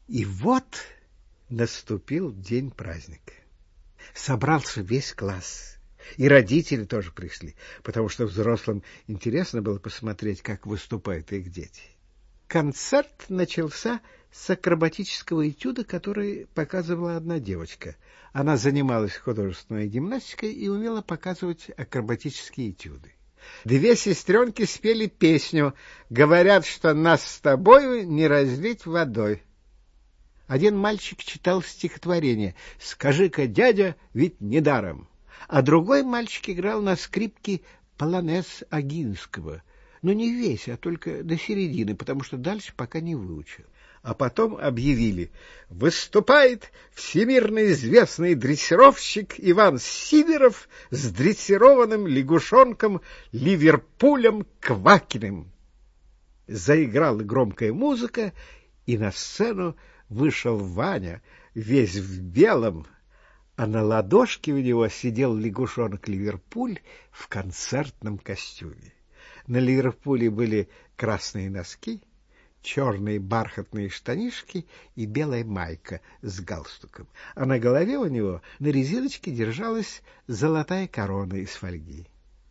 И вот наступил день праздника. Собрался весь класс. И родители тоже пришли, потому что взрослым интересно было посмотреть, как выступают их дети. Концерт начался с акробатического этюда, который показывала одна девочка. Она занималась художественной гимнастикой и умела показывать акробатические этюды. Две сестренки спели песню «Говорят, что нас с тобою не разлить водой». Один мальчик читал стихотворение «Скажи-ка, дядя, ведь недаром», а другой мальчик играл на скрипке полонез Огинского, но не весь, а только до середины, потому что дальше пока не выучил. А потом объявили: выступает всемирно известный дрессировщик Иван Сидоров с дрессированным лягушонком Ливерпулем Квакиным. Заиграла громкая музыка, и на сцену вышел Ваня, весь в белом, а на ладошке у него сидел лягушонок Ливерпуль в концертном костюме. На Ливерпуле были красные носки, черные бархатные штанишки и белая майка с галстуком, а на голове у него на резиночке держалась золотая корона из фольги.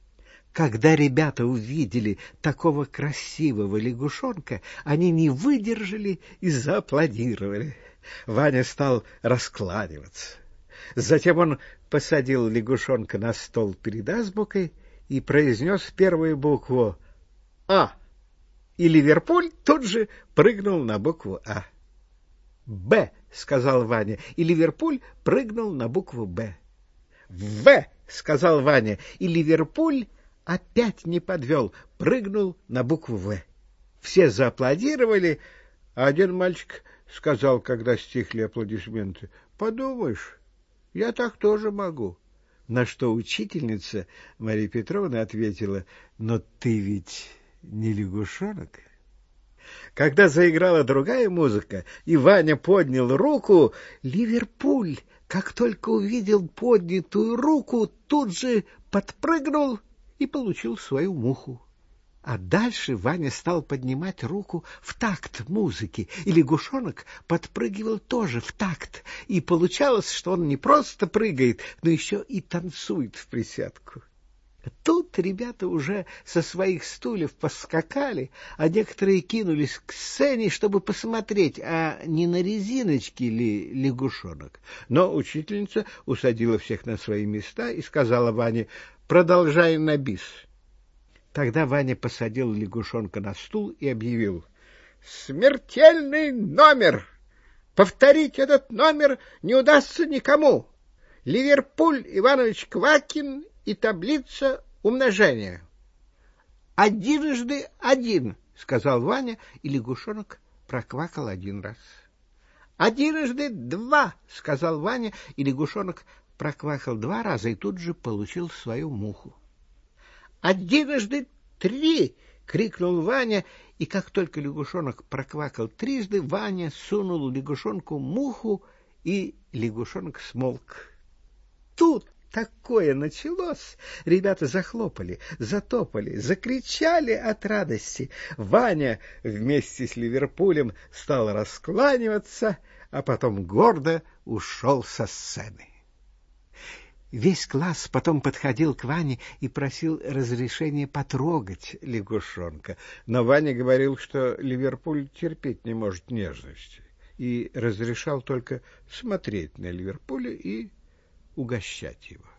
Когда ребята увидели такого красивого лягушонка, они не выдержали и зааплодировали. Ваня стал раскланиваться. Затем он посадил лягушонка на стол перед азбукой и произнес первую букву «А». И Ливерпуль тут же прыгнул на букву «А». «Б», — сказал Ваня, и Ливерпуль прыгнул на букву «Б». «В», — сказал Ваня, и Ливерпуль опять не подвел, прыгнул на букву «В». Все зааплодировали, а один мальчик сказал, когда стихли аплодисменты: «Подумаешь, я так тоже могу». На что учительница Мария Петровна ответила: «Но ты ведь не лягушонок». Когда заиграла другая музыка, и Ваня поднял руку, Ливерпуль, как только увидел поднятую руку, тут же подпрыгнул и получил свою муху. А дальше Ваня стал поднимать руку в такт музыки, и лягушонок подпрыгивал тоже в такт, и получалось, что он не просто прыгает, но еще и танцует в присядку. Тут ребята уже со своих стульев поскакали, а некоторые кинулись к сцене, чтобы посмотреть, а не на резиночке ли лягушонок. Но учительница усадила всех на свои места и сказала Ване: «Продолжай на бис». Тогда Ваня посадил лягушонка на стул и объявил: «Смертельный номер! Повторить этот номер не удастся никому. Ливерпуль Иванович Квакин и таблица умножения». «Одинжды один», — сказал Ваня, и лягушонок проквакал один раз. «Одинжды два», — сказал Ваня, и лягушонок проквакал два раза и тут же получил свою муху. «Одинжды три!» — крикнул Ваня, и как только лягушонок проквакал трижды, Ваня сунул лягушонку муху, и лягушонок смолк. Тут такое началось! Ребята захлопали, затопали, закричали от радости. Ваня вместе с Ливерпулем стал раскланиваться, а потом гордо ушел со сцены. Весь класс потом подходил к Ване и просил разрешения потрогать лягушонка, но Ваня говорил, что Ливерпуль терпеть не может нежности, и разрешал только смотреть на Ливерпуля и угощать его.